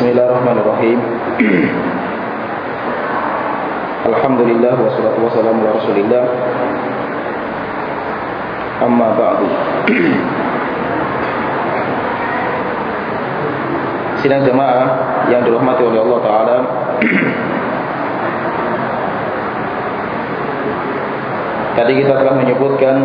Bismillahirrahmanirrahim. Alhamdulillah wassalatu wassalamu ala Rasulillah. Amma ba'du. Sidang jemaah yang dirahmati oleh Allah Ta'ala, tadi kita telah menyebutkan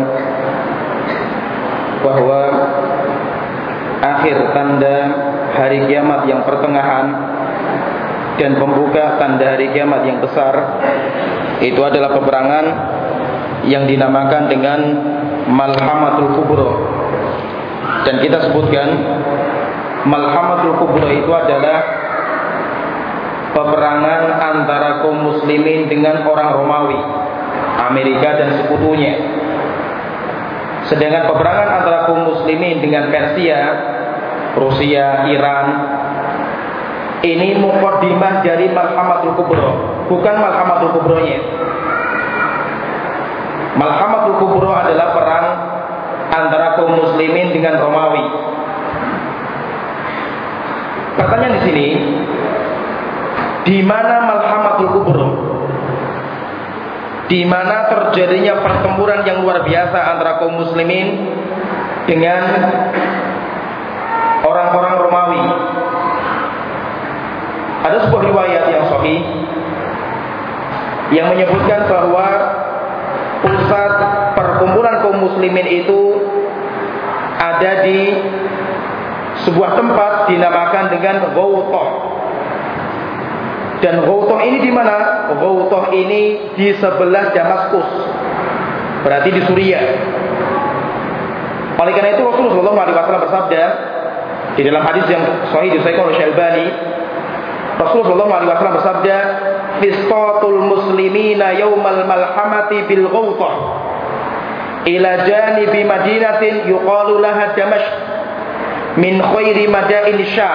bahwa akhir tanda hari kiamat yang pertengahan dan pembuka tanda hari kiamat yang besar itu adalah peperangan yang dinamakan dengan Malhamatul Kubra. Dan kita sebutkan Malhamatul Kubra itu adalah peperangan antara kaum muslimin dengan orang Romawi, Amerika dan sekutunya. Sedangkan peperangan antara kaum muslimin dengan Persia, Rusia, Iran, ini muqaddimah dari Malhamatul Kubra, bukan Malhamatul Kubronya. Malhamatul Kubra adalah perang antara kaum muslimin dengan Romawi. Pertanyaan di sini, di mana Malhamatul Kubra? Di mana terjadinya pertempuran yang luar biasa antara kaum muslimin dengan orang-orang Romawi? Ada sebuah riwayat yang sahih yang menyebutkan bahwa pusat perkumpulan kaum muslimin itu ada di sebuah tempat dinamakan dengan Ghawtah. Dan Ghawtah ini di mana? Ghawtah ini di sebelah Damaskus, berarti di Suriah. Oleh karena itu Rasulullah SAW bersabda di dalam hadis yang sahih disahihkan oleh Syalbani, Rasulullah SAW bersabda, "Fistatul muslimina yaumal malhamati bil Ghawtah ila janibi madinatin yuqalu laha Damashq min khairi madain Syam."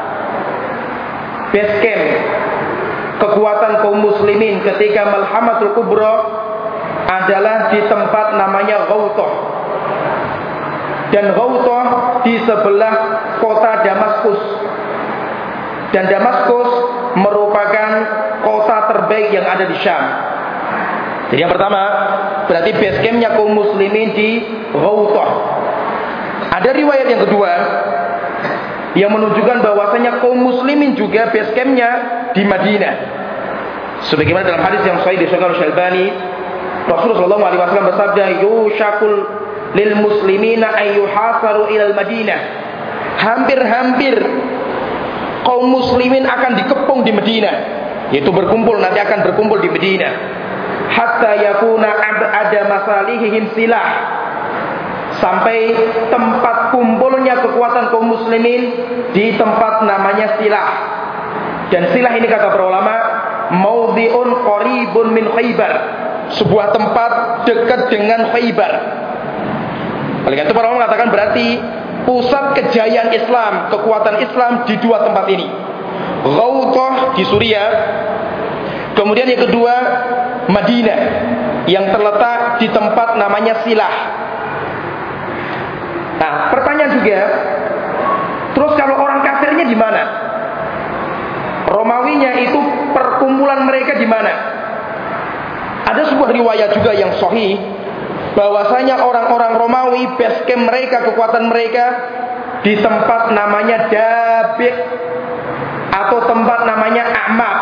Base camp kekuatan kaum muslimin ketika Malhamatul Kubra adalah di tempat namanya Ghawtah. Dan Ghawtah di sebelah kota Damaskus. Dan Damaskus merupakan kota terbaik yang ada di Syam. Jadi yang pertama, berarti base campnya kaum muslimin di Ghawtah. Ada riwayat yang kedua yang menunjukkan bahwasanya kaum muslimin juga base campnya di Madinah. Sebagaimana dalam hadis yang sahih disahihkan oleh Syalbani, Rasulullah SAW bersabda, "Yushakul lil muslimina ayyuhasaru ilal Madinah." Hampir-hampir kaum muslimin akan dikepung di Madinah, yaitu nanti akan berkumpul di Madinah. Hatta yakuna ada masalihihim silah, sampai tempat kumpulnya kekuatan kaum muslimin di tempat namanya Silah. Dan Silah ini kata para ulama, maudhi'un qaribun min Khaybar, sebuah tempat dekat dengan Khaybar. Oleh karena itu para ulama mengatakan berarti pusat kejayaan Islam, kekuatan Islam di dua tempat ini. Ghawtah di Suriah, kemudian yang kedua Madinah yang terletak di tempat namanya Silah. Nah, pertanyaan juga, terus kalau orang kafirnya di mana? Romawinya itu perkumpulan mereka di mana? Ada sebuah riwayat juga yang sahih bahwasanya orang-orang Romawi base camp mereka, kekuatan mereka di tempat namanya Dabiq atau tempat namanya Ahmad.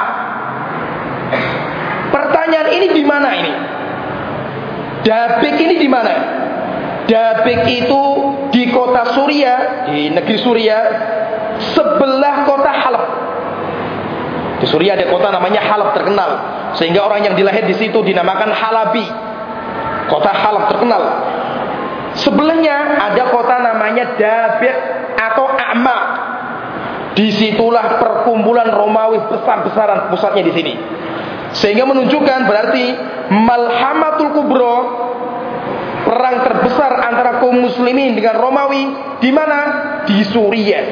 Pertanyaan ini di mana ini? Dabiq ini di mana? Dabiq itu di kota Suriah, di negeri Suriah, sebelah kota Halab. Di Suriah ada kota namanya Halab terkenal, sehingga orang yang dilahir di situ dinamakan Halabi. Kota Halab terkenal. Sebelahnya ada kota namanya Dabiq atau A'ma. Disitulah perkumpulan Romawi besar-besaran pusatnya di sini. Sehingga menunjukkan berarti Malhamatul Kubra, perang terbesar antara kaum muslimin dengan Romawi di mana? Di Suriah.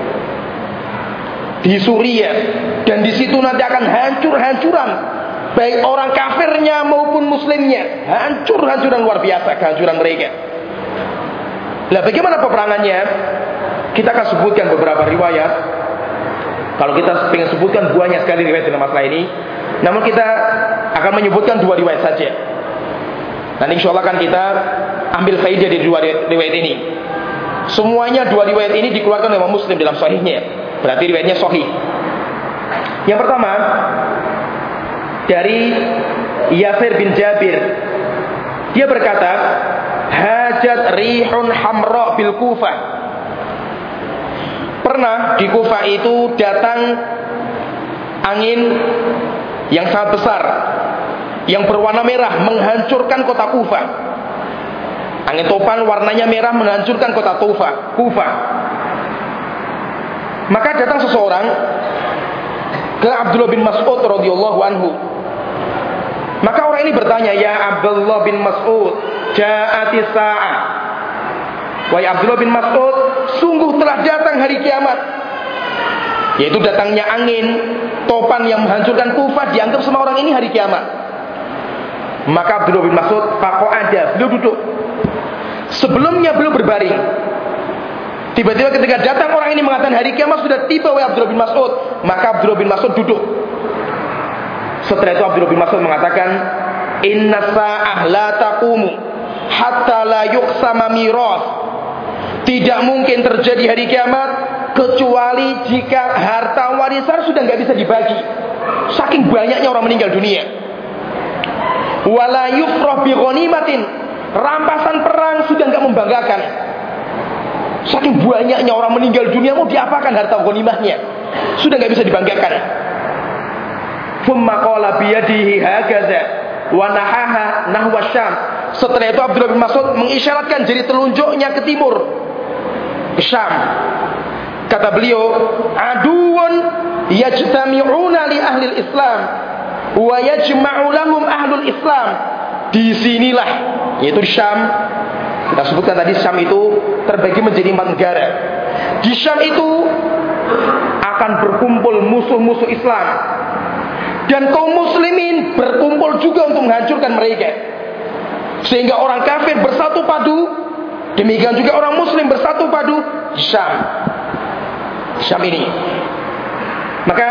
Di Suriah. Dan di situ nanti akan hancur-hancuran, baik orang kafirnya maupun muslimnya. Hancur-hancuran luar biasa kehancuran mereka. Nah, bagaimana peperangannya? Kita akan sebutkan beberapa riwayat. Kalau kita ingin sebutkan banyak sekali riwayat dalam masalah ini, namun kita akan menyebutkan 2 riwayat saja. Nanti insya Allah akan kita ambil faidah dari 2 riwayat ini. Semuanya 2 riwayat ini dikeluarkan oleh Imam Muslim dalam sahihnya. Berarti riwayatnya sahih. Yang pertama dari Yasir bin Jabir. Dia berkata, hajat rihun hamra bil Kufah. Pernah di Kufah itu datang angin yang sangat besar, yang berwarna merah, menghancurkan kota Kufah. Angin topan warnanya merah menghancurkan kota Kufah. Maka datang seseorang ke Abdullah bin Mas'ud radhiyallahu anhu. Maka orang ini bertanya, ya Abdullah bin Mas'ud, ja'atis sa'ah. Wahai Abdullah bin Mas'ud, sungguh telah datang hari kiamat. Yaitu datangnya angin topan yang menghancurkan Kufah, dianggap sama orang ini hari kiamat. Maka Abdullah bin Mas'ud faqa'ada, beliau duduk. Sebelumnya beliau berbaring. Tiba-tiba ketika datang orang ini mengatakan hari kiamat sudah tiba, wahai Abdullah bin Mas'ud, maka Abdullah bin Mas'ud duduk. Setelah itu Abdullah bin Mas'ud mengatakan, inna sa'ah la taqumu hatta la yuqsama miras. Tidak mungkin terjadi hari kiamat kecuali jika harta warisan sudah nggak bisa dibagi. Saking banyaknya orang meninggal dunia. Wala yufrah bi ghanimatin. Rampasan perang sudah nggak membanggakan. Saking banyaknya orang meninggal dunia, mau diapakan harta ghanimahnya? Sudah nggak bisa dibanggakan. Thumma qala biyadihi hakaza wa nahaha nahwa Syam. Setelah itu Abdullah bin Mas'ud mengisyaratkan jari telunjuknya ke timur, ke Syam. Kata beliau, aduun yajtami'una li ahli Islam wa yajma'u lahum ahlul Islam. Di sinilah, yaitu di Syam. Kita sebutkan tadi Syam itu terbagi menjadi 4 negara. Di Syam itu akan berkumpul musuh-musuh Islam. Dan kaum muslimin berkumpul juga untuk menghancurkan mereka. Sehingga orang kafir bersatu padu, demikian juga orang muslim bersatu padu di Syam. Syam ini. Maka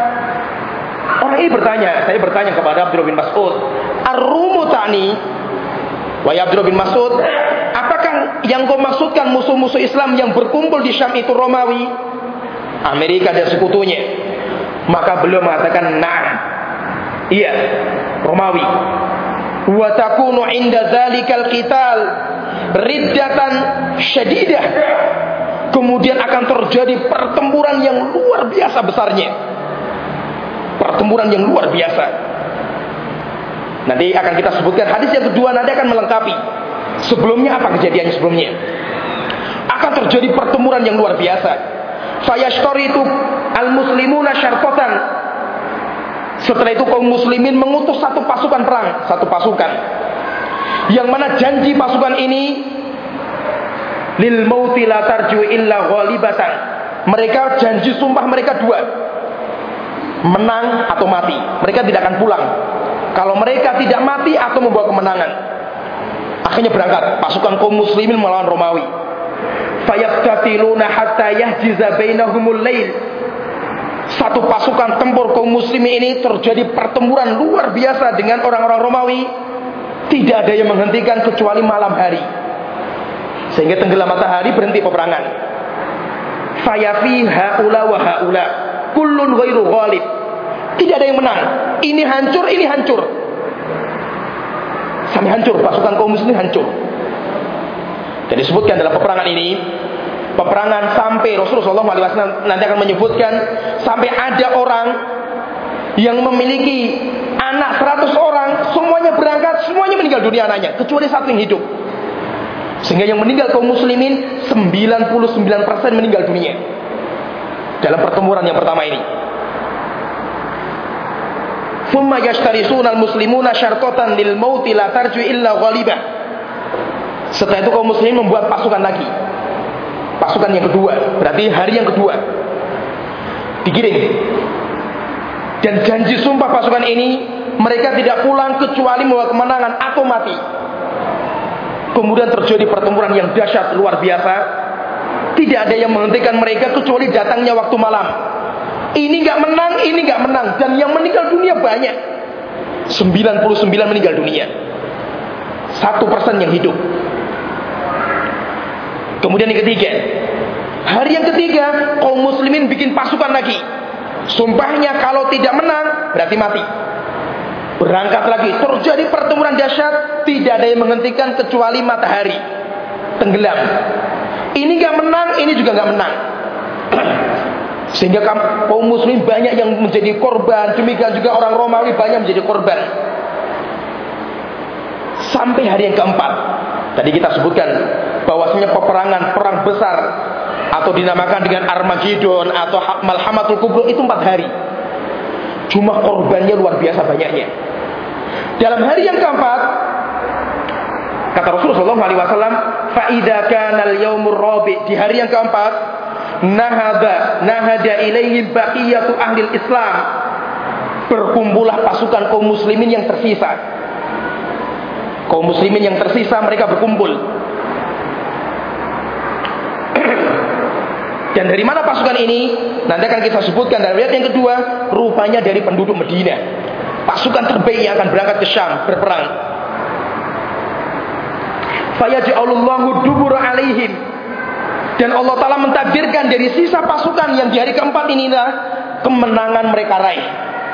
orang ini bertanya, saya bertanya kepada Abdullah bin Mas'ud, ar-rumu ta'ni, wahai Abdullah bin Mas'ud, apakah yang kau maksudkan musuh-musuh Islam yang berkumpul di Syam itu Romawi, Amerika dan sekutunya? Maka beliau mengatakan, na'am, iya, Romawi. Wa takunu inda dzalikal qital riddatan syadidah. Kemudian akan terjadi pertempuran yang luar biasa besarnya. Pertempuran yang luar biasa. Nanti akan kita sebutkan hadis yang kedua, nanti akan melengkapi. Sebelumnya apa kejadiannya sebelumnya? Akan terjadi pertempuran yang luar biasa. Fayashtaritu al-muslimuna syarqatan. Setelah itu kaum muslimin mengutus satu pasukan perang, satu pasukan. Yang mana janji pasukan ini lil mauti la tarju illa ghalibatan. Mereka janji sumpah mereka 2. Menang atau mati. Mereka tidak akan pulang kalau mereka tidak mati atau membawa kemenangan. Akhirnya berangkat pasukan kaum muslimin melawan Romawi. Fayaqtatiluna hatta yahjiza bainahumul lail. Satu pasukan tempur kaum muslimin ini terjadi pertempuran luar biasa dengan orang-orang Romawi. Tidak ada yang menghentikan kecuali malam hari. Sehingga tenggelam matahari berhenti peperangan. Fayafi haula wa haula kullun ghairu ghalib. Tidak ada yang menang. Ini hancur, ini hancur. Sampai hancur, pasukan kaum muslimin hancur. Dan disebutkan dalam peperangan ini, peperangan sampai Rasulullah SAW nanti akan menyebutkan sampai ada orang yang memiliki anak 100 orang, semuanya berangkat, semuanya meninggal dunia anaknya, kecuali satu yang hidup. Sehingga yang meninggal kaum muslimin 99% meninggal dunia dalam pertempuran yang pertama ini. Thumma yashtarisuna al-muslimuna syarqatan lil mauti la tarju illa ghalibah. Setelah itu kaum muslimin membuat pasukan lagi. Pasukan yang kedua, berarti hari yang kedua digiring. Dan janji sumpah pasukan ini, mereka tidak pulang kecuali membawa kemenangan atau mati. Kemudian terjadi pertempuran yang dahsyat luar biasa. Tidak ada yang menghentikan mereka kecuali datangnya waktu malam. Ini nggak menang, ini nggak menang, dan yang meninggal dunia banyak. 99 meninggal dunia. 1% yang hidup. Kemudian yang ketiga, hari yang ketiga kaum muslimin bikin pasukan lagi. Sumpahnya kalau tidak menang berarti mati. Berangkat lagi, terjadi pertempuran dahsyat, tidak ada yang menghentikan kecuali matahari tenggelam. Ini nggak menang, ini juga nggak menang. Sehingga kaum muslim banyak yang menjadi korban. Demikian juga orang Romawi banyak menjadi korban. Sampai hari yang keempat, tadi kita sebutkan bahwasanya peperangan, perang besar atau dinamakan dengan Armageddon atau Malhamatul Kubra itu 4 hari. Cuma korbannya luar biasa banyaknya. Dalam hari yang keempat, kata Rasulullah SAW, "Fa'idza kana al-yaumur rabi'," di hari yang keempat, nahada ilaihim baqiyatu ahli Islam. Berkumpullah pasukan kaum muslimin yang tersisa. Kaum muslimin yang tersisa mereka berkumpul. Dan dari mana pasukan ini? Nanti akan kita sebutkan dalam ayat yang kedua. Rupanya dari penduduk Medina. Pasukan terbaik yang akan berangkat ke Syam berperang. Fayaj'alullahu dubura alaihim. Dan Allah Ta'ala mentakdirkan dari sisa pasukan yang di hari keempat inilah kemenangan mereka raih.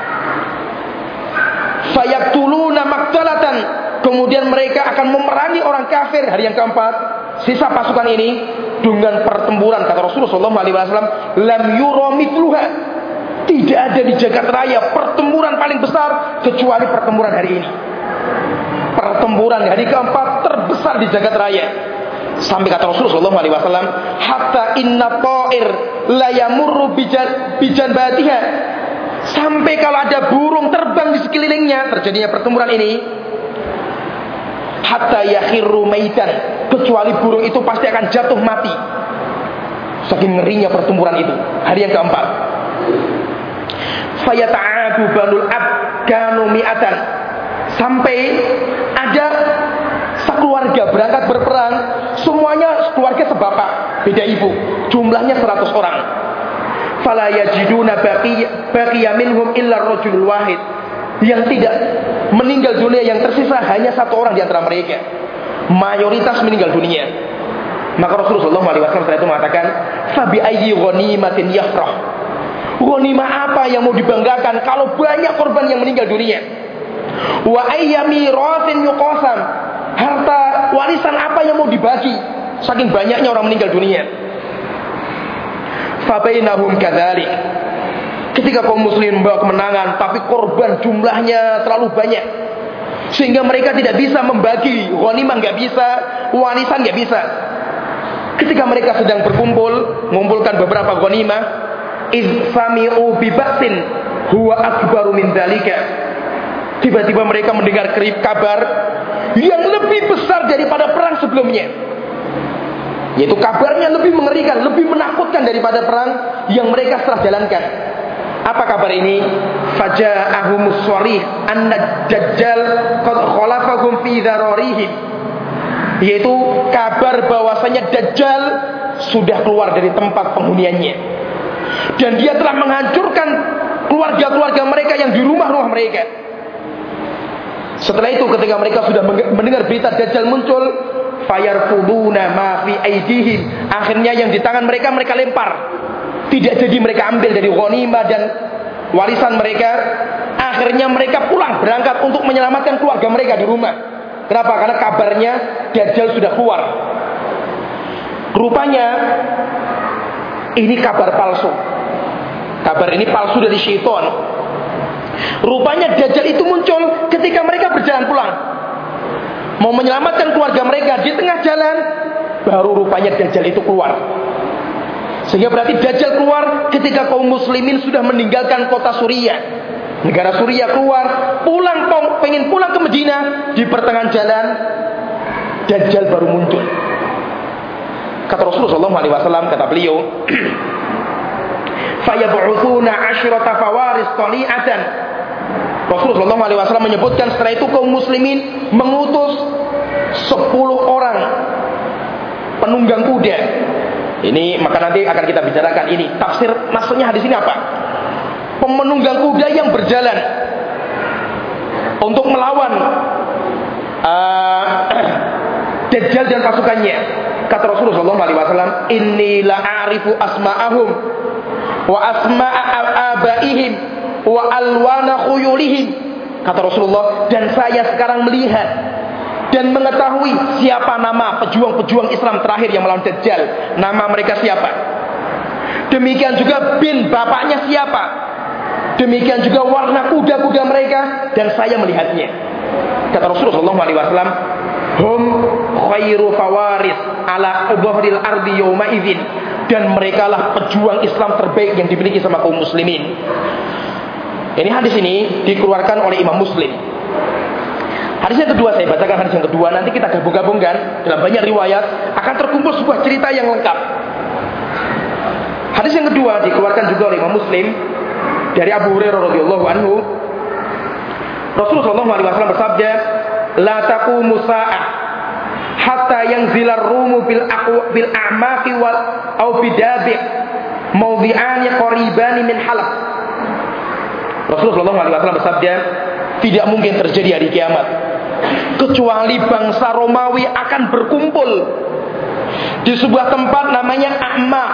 Fayaktuluna maktalatan. Kemudian mereka akan memerangi orang kafir hari yang keempat. Sisa pasukan ini dengan pertempuran, kata Rasulullah SAW, lam yura mithluha. Tidak ada di jagat raya pertempuran paling besar kecuali pertempuran hari ini. Pertempuran hari keempat terbesar di jagat raya. Sampai kata Rasulullah SAW, hatta inna ta'ir la yamurru bijan batiha. Sampai kalau ada burung terbang di sekelilingnya, terjadinya pertempuran ini, hatta yakhirru maitan, kecuali burung itu pasti akan jatuh mati. Saking ngerinya pertempuran itu. Hari yang keempat. Fayata'adu banul abkanu mi'atan. Sampai ada sekeluarga berangkat berperang, semuanya keluarga sebapak, beda ibu, jumlahnya 100 orang. Fala yajiduna baqiya minhum illa rajulul wahid. Yang tidak meninggal dunia, yang tersisa hanya 1 orang di antara mereka. Mayoritas meninggal dunia. Maka Rasulullah SAW setelah itu mengatakan, fabi ayyi ghanimatin yafrah. Ghanimah apa yang mau dibanggakan kalau banyak korban yang meninggal dunia? Wa ayyami rasin yuqasam. Harta warisan apa yang mau dibagi? Saking banyaknya orang meninggal dunia. Fabainahum kadzalik. Ketika kaum muslimin membawa kemenangan, tapi korban jumlahnya terlalu banyak, sehingga mereka tidak bisa membagi ghanimah, nggak bisa, warisan nggak bisa. Ketika mereka sedang berkumpul, mengumpulkan beberapa ghanimah, iz sami'u bi ba'sin huwa akbaru min dzalika. Tiba-tiba mereka mendengar kabar yang lebih besar daripada perang sebelumnya. Yaitu kabarnya lebih mengerikan, lebih menakutkan daripada perang yang mereka setelah jalankan. Apa kabar ini? Faja'ahumus sharih anna dajjal qad khalafahum fi dhararihim. Yaitu kabar bahwasanya Dajjal sudah keluar dari tempat penghuniannya. Dan dia telah menghancurkan keluarga-keluarga mereka yang di rumah-rumah mereka. Setelah itu ketika mereka sudah mendengar berita Dajjal muncul, fayarfuduna ma fi aidihim. Akhirnya yang di tangan mereka lempar. Tidak jadi mereka ambil dari ghanimah dan warisan mereka. Akhirnya mereka pulang berangkat untuk menyelamatkan keluarga mereka di rumah. Kenapa? Karena kabarnya Dajjal sudah keluar. Rupanya ini kabar palsu. Kabar ini palsu dari syaitan. Rupanya Dajjal itu muncul ketika mereka berjalan pulang, mau menyelamatkan keluarga mereka. Di tengah jalan baru rupanya Dajjal itu keluar. Sehingga berarti Dajjal keluar ketika kaum muslimin sudah meninggalkan kota Suriah, negara Suriah, keluar pengen pulang ke Madinah. Di pertengahan jalan Dajjal baru muncul. Kata Rasulullah SAW, kata beliau, fayab'utsuna 'asyrata fawaris tali'atan. Rasulullah SAW menyebutkan setelah itu kaum muslimin mengutus 10 orang penunggang kuda. Ini maka nanti akan kita bicarakan ini. Tafsir maksudnya hadis ini apa? Pemenunggang kuda yang berjalan untuk melawan Dajjal dan pasukannya. Kata Rasulullah SAW, inni la'arifu asma'ahum wa asma'a abaihim wa alwana khuyulihim. Kata Rasulullah, dan saya sekarang melihat dan mengetahui siapa nama pejuang-pejuang Islam terakhir yang melawan Dajjal. Nama mereka siapa. Demikian juga bin bapaknya siapa. Demikian juga warna kuda-kuda mereka, dan saya melihatnya. Kata Rasulullah SAW, hum khairu fawaris ala dhahril ardi yawma idzin, dan merekalah pejuang Islam terbaik yang dimiliki sama kaum muslimin. Ini hadis ini dikeluarkan oleh Imam Muslim. Hadis yang kedua, saya bacakan hadis yang kedua, nanti kita gabung-gabungkan dalam banyak riwayat akan terkumpul sebuah cerita yang lengkap. Hadis yang kedua dikeluarkan juga oleh Imam Muslim dari Abu Hurairah radhiyallahu anhu. Rasulullah SAW bersabda, la taqumu sa'ah hatta yanzila ar-rumu bil a'maqi wal aw bidabi mawdi'ani qaribani min halaq. Rasulullah SAW bersabda, tidak mungkin terjadi hari kiamat kecuali bangsa Romawi akan berkumpul di sebuah tempat namanya A'maq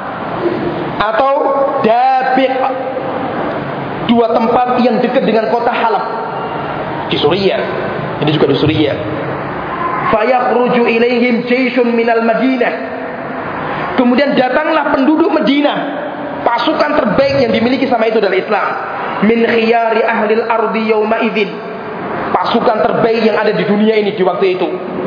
atau Dabiq, dua tempat yang dekat dengan kota Halab di Suriah. Ini juga di Suriah. Fayakhruju ilaihim jayshun minal Madinah. Kemudian datanglah penduduk Madinah, pasukan terbaik yang dimiliki sama itu dari Islam. Min khiyari ahlil ardi yawma idzin, pasukan terbaik yang ada di dunia ini di waktu itu.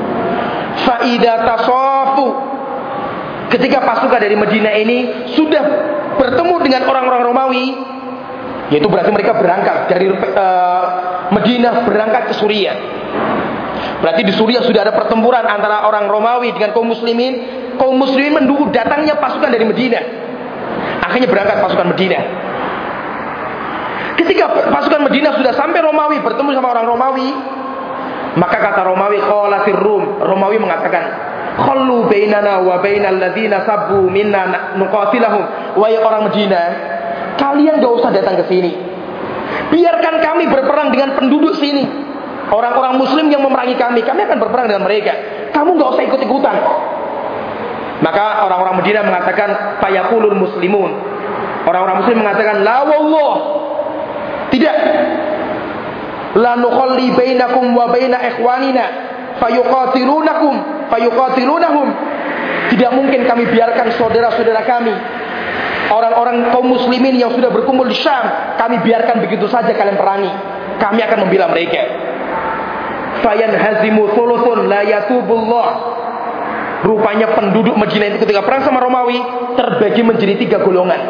Fa idza tasafu, ketika pasukan dari Madinah ini sudah bertemu dengan orang-orang Romawi, yaitu berarti mereka berangkat dari Madinah berangkat ke Suriah. Berarti di Suriah sudah ada pertempuran antara orang Romawi dengan kaum muslimin. Kaum muslimin menunggu datangnya pasukan dari Madinah. Akhirnya berangkat pasukan Madinah. Ketika pasukan Madinah sudah sampai Romawi, bertemu sama orang Romawi, maka kata Romawi, qalatir Rum, Romawi mengatakan, khallu bainana wa bainal ladzina sabbu minna nuqatilahum. Wahai orang Madinah, kalian gak usah datang ke sini. Biarkan kami berperang dengan penduduk sini. Orang-orang muslim yang memerangi kami akan berperang dengan mereka. Kamu gak usah ikut-ikutan. Maka orang-orang Madinah mengatakan, fayaqulul muslimun. Orang-orang muslim mengatakan, la wallah, tidak. La nukhalli bainakum wa baina ikhwanina fayuqatilunahum. Tidak mungkin kami biarkan saudara-saudara kami, orang-orang kaum muslimin yang sudah berkumpul di Syam, kami biarkan begitu saja kalian perangi. Kami akan membela mereka. Fayanhazimu thuluthun la yatubullah. Rupanya penduduk Madinah itu ketika perang sama Romawi terbagi menjadi 3 golongan.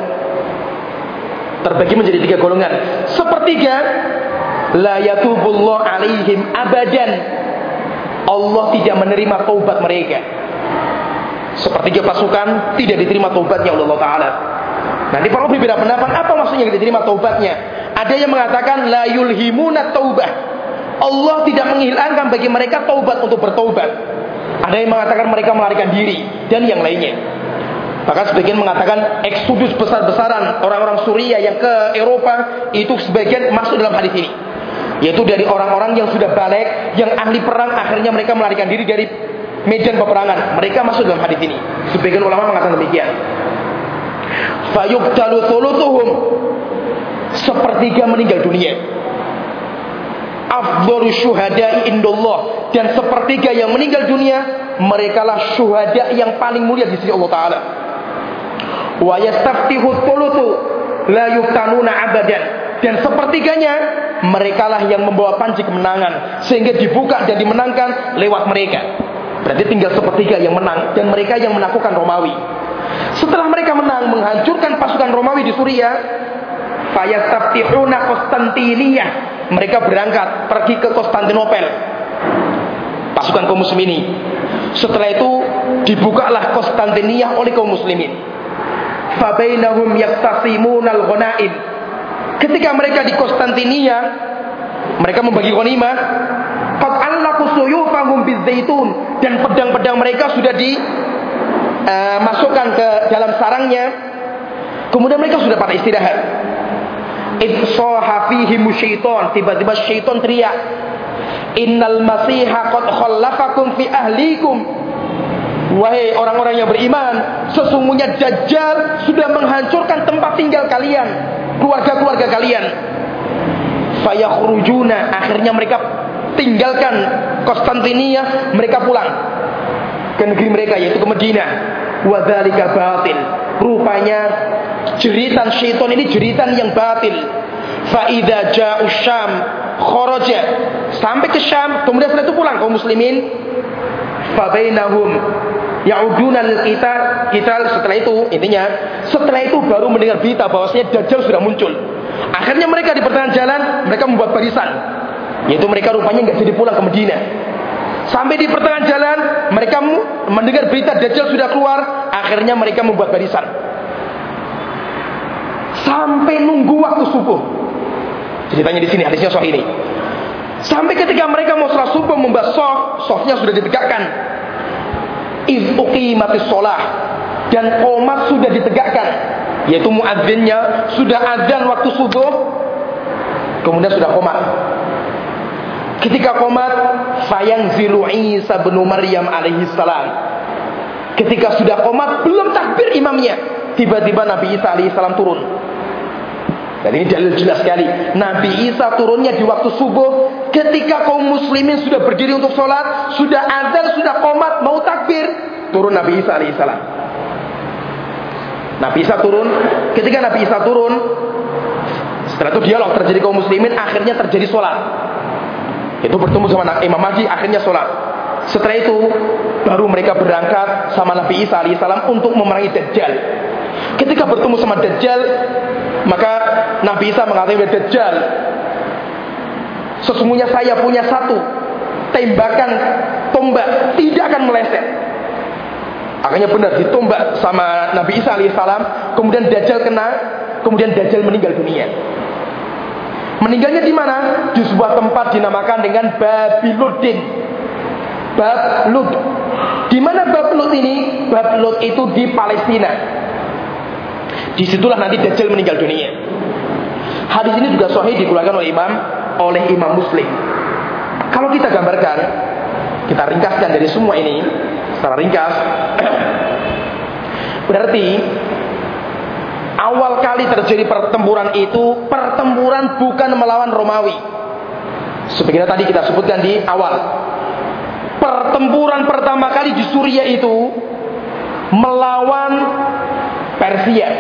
Sepertiga, la yatubullah alaihim abadan. Allah tidak menerima taubat mereka. Sepertiga pasukan tidak diterima taubatnya oleh Allah Ta'ala. Nanti para berbeda pendapat, apa maksudnya tidak diterima taubatnya? Ada yang mengatakan la yulhimuna taubah, Allah tidak menghilangkan bagi mereka taubat untuk bertaubat. Ada yang mengatakan mereka melarikan diri, dan yang lainnya. Bahkan sebagian mengatakan eksodus besar-besaran orang-orang Suriah yang ke Eropa, itu sebagian masuk dalam hadis ini, yaitu dari orang-orang yang sudah balik, yang ahli perang, akhirnya mereka melarikan diri dari medan peperangan. Mereka masuk dalam hadis ini. Sebagian ulama mengatakan demikian. Fayuqtalu thuluthuhum, sepertiga meninggal dunia. Afdhalu syuhada'i indallah, dan sepertiga yang meninggal dunia merekalah syuhada yang paling mulia di sisi Allah Ta'ala. Wa yastaftihu thuluthu la yuftanuna abadan, dan sepertiganya merekalah yang membawa panji kemenangan sehingga dibuka dan dimenangkan lewat mereka. Berarti tinggal sepertiga yang menang, dan mereka yang menaklukkan Romawi. Setelah mereka menang menghancurkan pasukan Romawi di Suriah, fayastaftihuna Konstantiniyah, mereka berangkat pergi ke Konstantinopel, pasukan kaum muslimin. Setelah itu dibukalah Konstantiniyah oleh kaum muslimin. Fabainahum yaktasimunal ghanaim. Ketika mereka di Konstantiniyah, mereka membagi ghanimah. Qad allaqu suyufahum bizaitun, dan pedang-pedang mereka sudah dimasukkan ke dalam sarangnya. Kemudian mereka sudah pada istirahat. idsaha fihim syaitan, tiba-tiba syaitan teriak, innal masiha qad khallafakum fi ahlikum. Wahai orang-orang yang beriman, sesungguhnya Dajjal sudah menghancurkan tempat tinggal kalian, keluarga-keluarga kalian. Fayakhrujuna, akhirnya mereka tinggalkan Konstantinia, mereka pulang ke negeri mereka, yaitu ke Madinah. Wadzalika batil. Rupanya jeritan syaitan ini jeritan yang batil. Fa idza ja'u Syam kharaja, sampai ke Syam, kemudian setelah itu pulang kaum muslimin. Fa bainahum ya'uduna kita setelah itu, intinya setelah itu baru mendengar berita bahwasanya Dajjal sudah muncul. Akhirnya mereka di pertengahan jalan mereka membuat barisan, yaitu mereka rupanya nggak jadi pulang ke Madinah. Sampai di pertengahan jalan mereka mendengar berita Dajjal sudah keluar. Akhirnya mereka membuat barisan sampai nunggu waktu subuh. Ceritanya di sini, hadisnya sahih ini. Sampai ketika mereka mau salat subuh membahas softnya sudah ditegakkan. Iz uqimatis shalah, dan qomat sudah ditegakkan, yaitu muadzinnya sudah adzan waktu subuh, kemudian sudah qomat. Ketika qomat, fayanzilu Isa bin Maryam alaihi salam. Ketika sudah qomat, belum takbir imamnya, tiba-tiba Nabi Isa alaihi salam turun. Dan ini dalil jelas sekali. Nabi Isa turunnya di waktu subuh, ketika kaum muslimin sudah berdiri untuk sholat, sudah adzan, sudah qomat, mau takbir, turun Nabi Isa alaihi salam. Nabi Isa turun. Ketika Nabi Isa turun, setelah itu dialog terjadi kaum muslimin, akhirnya terjadi sholat. Itu bertemu sama Imam Mahdi, akhirnya sholat. Setelah itu baru mereka berangkat sama Nabi Isa alaihissalam untuk memerangi Dajjal. Ketika bertemu sama Dajjal, maka Nabi Isa mengatakan, Dajjal, sesungguhnya saya punya satu tembakan tombak, tidak akan meleset. Akhirnya benar ditombak sama Nabi Isa alaihissalam. Kemudian Dajjal kena, kemudian Dajjal meninggal dunia. Meninggalnya di mana? Di sebuah tempat dinamakan dengan Babi Luddin. Bab Lud. Di mana Bab Lud ini? Bab Lud itu di Palestina. Disitulah nanti Dajjal meninggal dunia. Hadis ini juga sahih dikeluarkan oleh Imam Muslim. Kalau kita gambarkan, kita ringkaskan dari semua ini secara ringkas, berarti awal kali terjadi pertempuran itu, pertempuran bukan melawan Romawi. Sebagaimana tadi kita sebutkan di awal, pertempuran pertama kali di Suriah itu melawan Persia.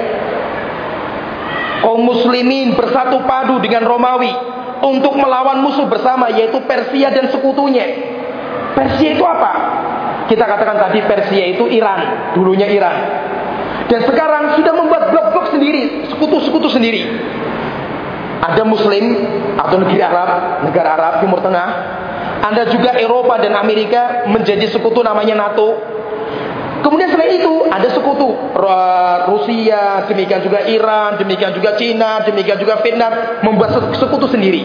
Kaum muslimin bersatu padu dengan Romawi untuk melawan musuh bersama, yaitu Persia dan sekutunya. Persia itu apa? Kita katakan tadi Persia itu Iran, dulunya Iran. Dan sekarang sudah membuat blok-blok sendiri, sekutu-sekutu sendiri. Ada Muslim atau negara Arab Timur Tengah. Ada juga Eropa dan Amerika menjadi sekutu namanya NATO. Kemudian selain itu ada sekutu Rusia, demikian juga Iran, demikian juga Cina, demikian juga Vietnam, membuat sekutu sendiri.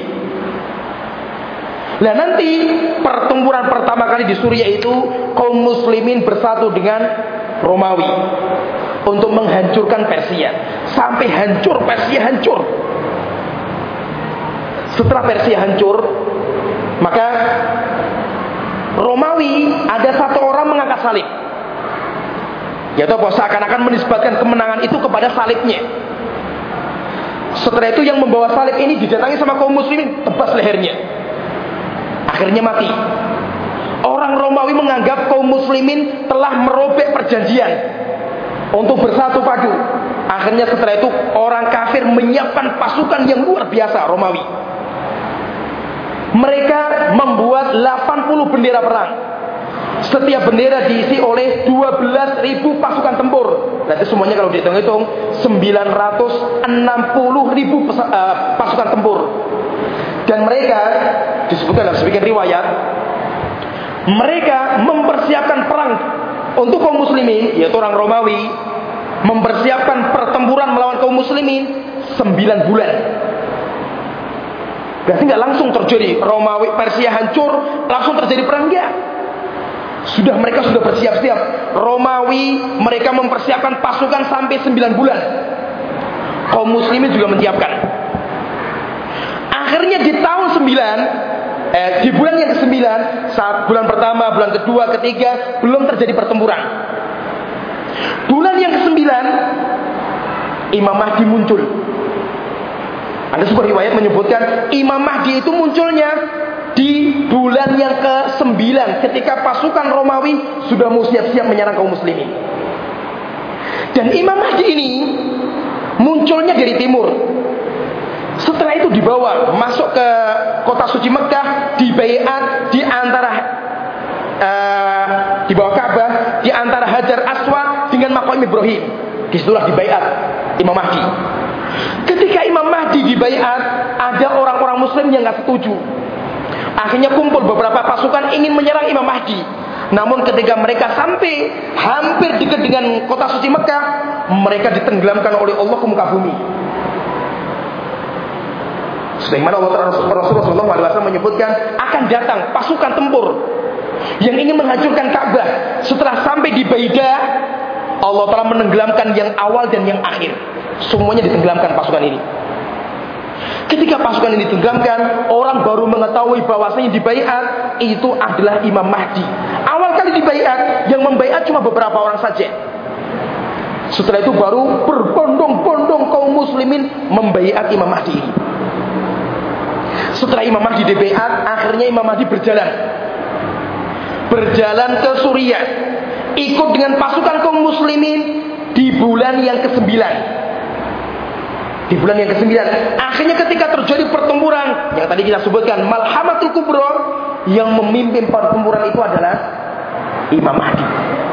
Nah nanti pertempuran pertama kali di Suriah itu kaum muslimin bersatu dengan Romawi untuk menghancurkan Persia. Sampai hancur, Persia hancur. Setelah Persia hancur, maka Romawi ada satu orang mengangkat salib. Yaitu seakan-akan menisbatkan kemenangan itu kepada salibnya. Setelah itu yang membawa salib ini didatangi sama kaum muslimin, tebas lehernya. Akhirnya mati. Orang Romawi menganggap kaum muslimin telah merobek perjanjian untuk bersatu padu. Akhirnya setelah itu orang kafir menyiapkan pasukan yang luar biasa Romawi. Mereka membuat 80 bendera perang. Setiap bendera diisi oleh 12.000 pasukan tempur. Berarti semuanya kalau dihitung-hitung 960.000 pasukan tempur. Dan mereka disebutkan dalam sebagian riwayat, mereka mempersiapkan perang untuk kaum muslimin, yaitu orang Romawi mempersiapkan pertempuran melawan kaum muslimin 9 bulan. Berarti nggak langsung terjadi Romawi Persia hancur langsung terjadi perang, enggak. Mereka sudah bersiap-siap. Romawi mereka mempersiapkan pasukan sampai 9 bulan. Kaum muslimin juga menyiapkan. Akhirnya di tahun 9, di bulan yang ke-9, saat bulan pertama, bulan kedua, ketiga, belum terjadi pertempuran. Bulan yang ke-9, Imam Mahdi muncul. Ada sebuah riwayat menyebutkan Imam Mahdi itu munculnya di bulan yang ke-9 ketika pasukan Romawi sudah mau siap-siap menyerang kaum muslimin. Dan Imam Mahdi ini munculnya dari timur. Setelah itu dibawa masuk ke kota suci Mekah, dibaiat di antara di bawah Ka'bah, di antara Hajar Aswad dengan Maqam Ibrahim. Disitulah dibaiat Imam Mahdi. Ketika Imam Mahdi dibaiat, ada orang-orang muslim yang enggak setuju. Akhirnya kumpul beberapa pasukan ingin menyerang Imam Mahdi. Namun ketika mereka sampai hampir dekat dengan kota suci Mekah, mereka ditenggelamkan oleh Allah ke muka bumi. Sebagaimana Rasulullah SAW menyebutkan akan datang pasukan tempur yang ingin menghancurkan Ka'bah. Setelah sampai di Baidah, Allah telah menenggelamkan yang awal dan yang akhir. Semuanya ditenggelamkan pasukan ini. Ketika pasukan ini ditenggelamkan, orang baru mengetahui bahwasanya di baiat itu adalah Imam Mahdi. Awal kali di baiat, yang membaiat cuma beberapa orang saja. Setelah itu baru berbondong-bondong kaum muslimin membaiat Imam Mahdi ini. Setelah Imam Mahdi dibaiat, akhirnya Imam Mahdi berjalan ke Suriah, ikut dengan pasukan kaum muslimin di bulan yang ke-9. Di bulan yang ke-9, akhirnya ketika terjadi pertempuran yang tadi kita sebutkan, Malhamatul Kubra, yang memimpin pertempuran itu adalah Imam Mahdi.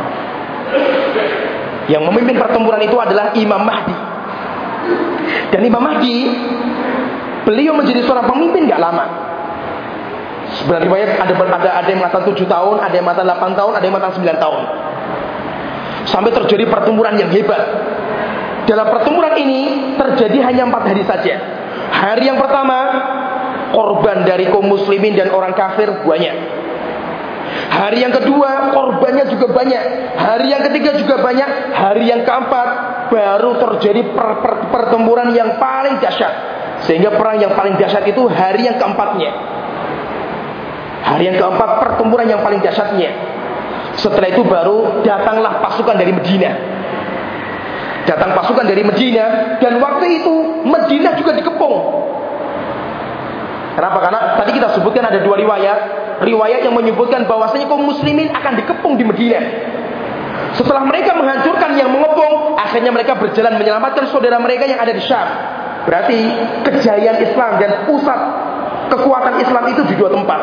Yang memimpin pertempuran itu adalah Imam Mahdi. Dan Imam Mahdi, beliau menjadi seorang pemimpin gak lama. Sebenarnya riwayat ada yang mengatakan 7 tahun, ada yang mengatakan 8 tahun, ada yang mengatakan 9 tahun. Sampai terjadi pertempuran yang hebat. Dalam pertempuran ini terjadi hanya 4 hari saja. Hari yang pertama, korban dari kaum muslimin dan orang kafir banyak. Hari yang kedua, korbannya juga banyak. Hari yang ketiga juga banyak. Hari yang keempat, baru terjadi pertempuran yang paling dahsyat. Sehingga perang yang paling dahsyat itu hari yang keempatnya. Hari yang keempat, pertempuran yang paling dahsyatnya. Setelah itu baru datanglah pasukan dari Medina. Datang pasukan dari Medina, dan waktu itu Medina juga dikepung. Kenapa? Karena tadi kita sebutkan ada 2 riwayat. Riwayat yang menyebutkan bahwasanya kaum muslimin akan dikepung di Medina. Setelah mereka menghancurkan yang mengepung, akhirnya mereka berjalan menyelamatkan saudara mereka yang ada di Syam. Berarti kejayaan Islam dan pusat kekuatan Islam itu di 2 tempat.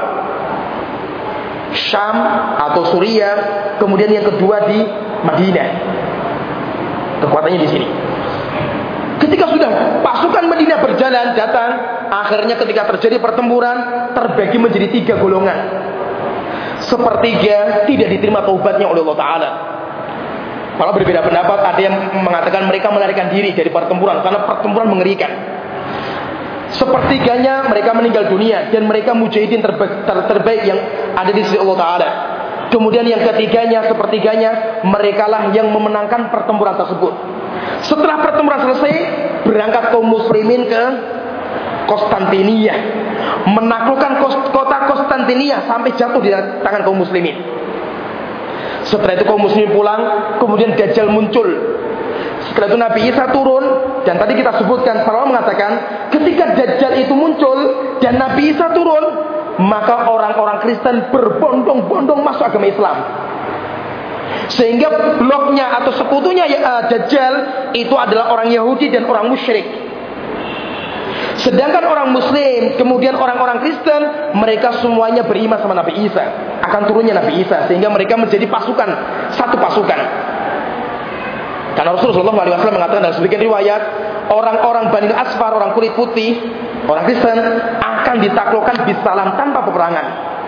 Syam atau Suriah, kemudian yang kedua di Madinah. Kekuatannya di sini. Ketika sudah pasukan Madinah berjalan datang, akhirnya ketika terjadi pertempuran terbagi menjadi 3 golongan. Sepertiga tidak diterima taubatnya oleh Allah Ta'ala. Malah berbeda pendapat, ada yang mengatakan mereka melarikan diri dari pertempuran karena pertempuran mengerikan. Sepertiganya mereka meninggal dunia dan mereka mujahidin terbaik yang ada di sisi Allah Ta'ala. Kemudian yang ketiganya, sepertiganya, merekalah yang memenangkan pertempuran tersebut. Setelah pertempuran selesai, berangkat kaum muslimin ke Konstantinia, menaklukkan kota Konstantinia sampai jatuh di tangan kaum muslimin. Setelah itu kaum muslimin pulang, kemudian Dajjal muncul. Setelah itu Nabi Isa turun, dan tadi kita sebutkan, Sallallahu mengatakan, ketika Dajjal itu muncul dan Nabi Isa turun, maka orang-orang Kristen berbondong-bondong masuk agama Islam. Sehingga bloknya atau sekutunya Dajjal itu adalah orang Yahudi dan orang musyrik. Sedangkan orang Muslim, kemudian orang-orang Kristen, mereka semuanya beriman sama Nabi Isa, akan turunnya Nabi Isa, sehingga mereka menjadi pasukan, satu pasukan. Karena Rasulullah SAW mengatakan dalam sebagian riwayat, orang-orang Bani Asfar, orang kulit putih, orang Kristen akan ditaklukkan bisalam tanpa peperangan.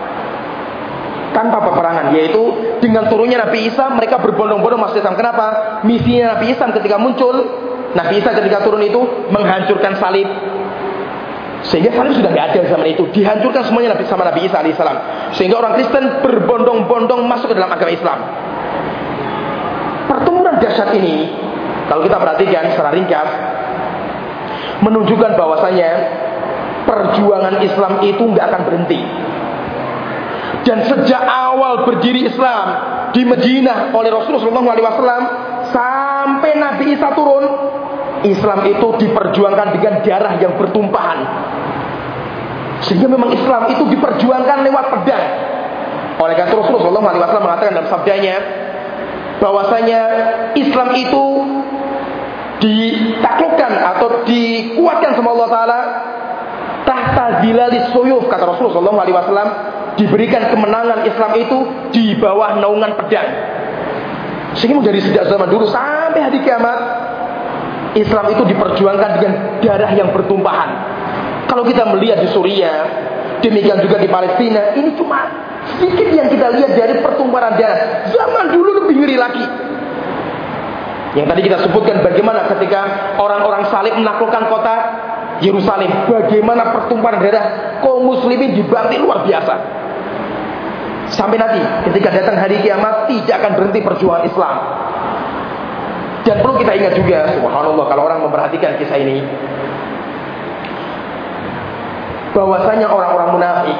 Tanpa peperangan, yaitu dengan turunnya Nabi Isa, mereka berbondong-bondong masuk Islam. Kenapa? Misinya Nabi Isa ketika muncul, Nabi Isa ketika turun itu menghancurkan salib. Sehingga salib sudah tidak ada zaman itu, dihancurkan semuanya sama Nabi Isa alaihissalam. Sehingga orang Kristen berbondong-bondong masuk ke dalam agama Islam. Pertempuran dahsyat ini, kalau kita perhatikan secara ringkas, menunjukkan bahwasanya perjuangan Islam itu nggak akan berhenti. Dan sejak awal berdiri Islam di Madinah oleh Rasulullah SAW sampai Nabi Isa turun, Islam itu diperjuangkan dengan darah yang bertumpahan. Sehingga memang Islam itu diperjuangkan lewat pedang. Oleh karena Rasulullah SAW mengatakan dalam sabdanya bahwasanya Islam itu ditaklukkan atau dikuatkan sama Allah Ta'ala tahta zilalis suyuf, kata Rasulullah SAW, diberikan kemenangan Islam itu di bawah naungan pedang. Sehingga dari sejak zaman dulu sampai hari kiamat, Islam itu diperjuangkan dengan darah yang bertumpahan. Kalau kita melihat di Suriah, demikian juga di Palestina, ini cuma sedikit yang kita lihat dari pertumpahan darah. Zaman dulu lebih ngeri lagi. Yang tadi kita sebutkan bagaimana ketika orang-orang salib menaklukkan kota Yerusalem, bagaimana pertumpahan darah kaum muslimin dibanting luar biasa. Sampai nanti ketika datang hari kiamat tidak akan berhenti perjuangan Islam. Dan perlu kita ingat juga, subhanallah, kalau orang memperhatikan kisah ini, bahwasanya orang-orang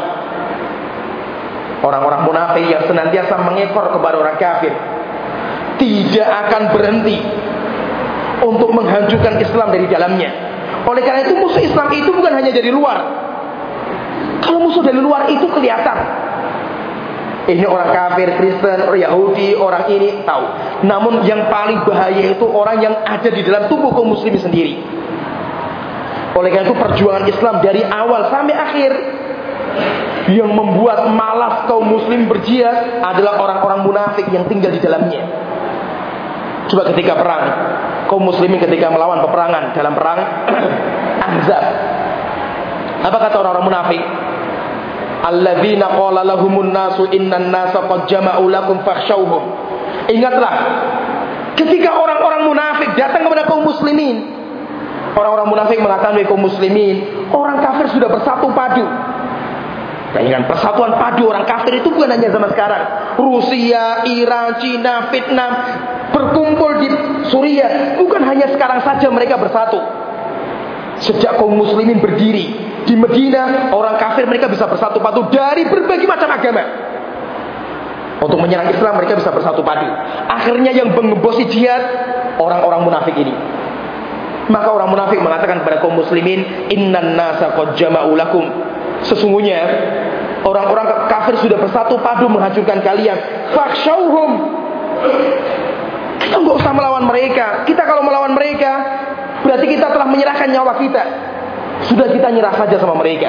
munafik yang senantiasa mengekor kepada orang kafir tidak akan berhenti untuk menghancurkan Islam dari dalamnya. Oleh karena itu musuh Islam itu bukan hanya dari luar. Kalau musuh dari luar itu kelihatan, ini orang kafir, Kristen, orang Yahudi, orang ini tahu. Namun yang paling bahaya itu orang yang ada di dalam tubuh kaum muslimin sendiri. Oleh karena itu perjuangan Islam dari awal sampai akhir, yang membuat malas kaum muslim berjihad adalah orang-orang munafik yang tinggal di dalamnya. Coba ketika perang, kaum muslimin ketika melawan peperangan dalam perang Ahzab, apa kata orang-orang munafik? Alladzina qala lahumun nasu innan nasa qad jama'u lakum fakhshawhum. Ingatlah ketika orang-orang munafik datang kepada kaum muslimin. Orang-orang munafik mengatakan, wahai kaum muslimin, orang kafir sudah bersatu padu. Dan ingat, persatuan padu orang kafir itu bukan hanya zaman sekarang. Rusia, Iran, Cina, Vietnam berkumpul di Suriah. Bukan hanya sekarang saja mereka bersatu. Sejak kaum muslimin berdiri di Madinah, orang kafir mereka bisa bersatu padu dari berbagai macam agama. Untuk menyerang Islam mereka bisa bersatu padu. Akhirnya yang mengembosi jihad orang-orang munafik ini. Maka orang munafik mengatakan kepada kaum muslimin, innan nasa qad jama'u lakum. Sesungguhnya orang-orang kafir sudah bersatu padu menghancurkan kalian. Fakhshawhum. Kita enggak usah melawan mereka. Kita kalau melawan mereka berarti kita telah menyerahkan nyawa kita. Sudah kita nyerah saja sama mereka.